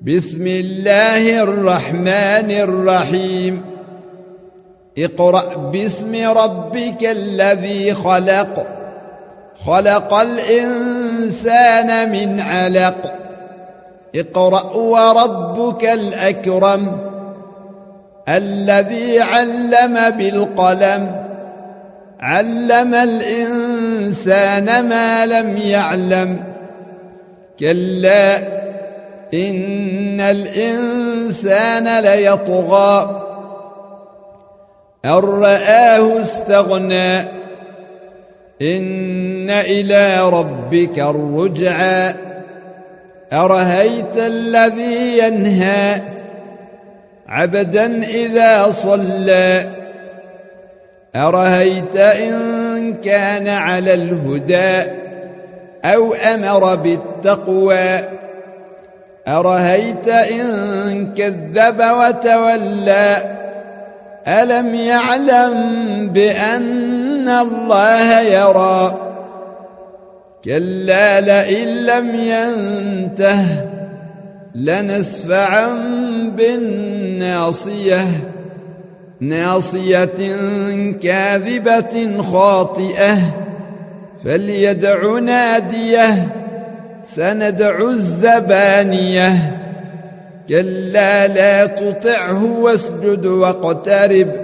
بسم الله الرحمن الرحيم اقرأ باسم ربك الذي خلق خلق الإنسان من علق اقرأ وربك الأكرم الذي علم بالقلم علم الإنسان ما لم يعلم كلا إن الإنسان ليطغى أن رآه استغنى إن إلى ربك الرجعى أرهيت الذي ينهى عبدا إذا صلى أرهيت إن كان على الهدى أو أمر بالتقوى أرهيت إن كذب وتولى ألم يعلم بأن الله يرى كلا لئن لم ينته لنسفعا بالناصية ناصية كاذبة خاطئة فليدع ناديه سندع الزبانية كلا لا تطعه واسجد واقترب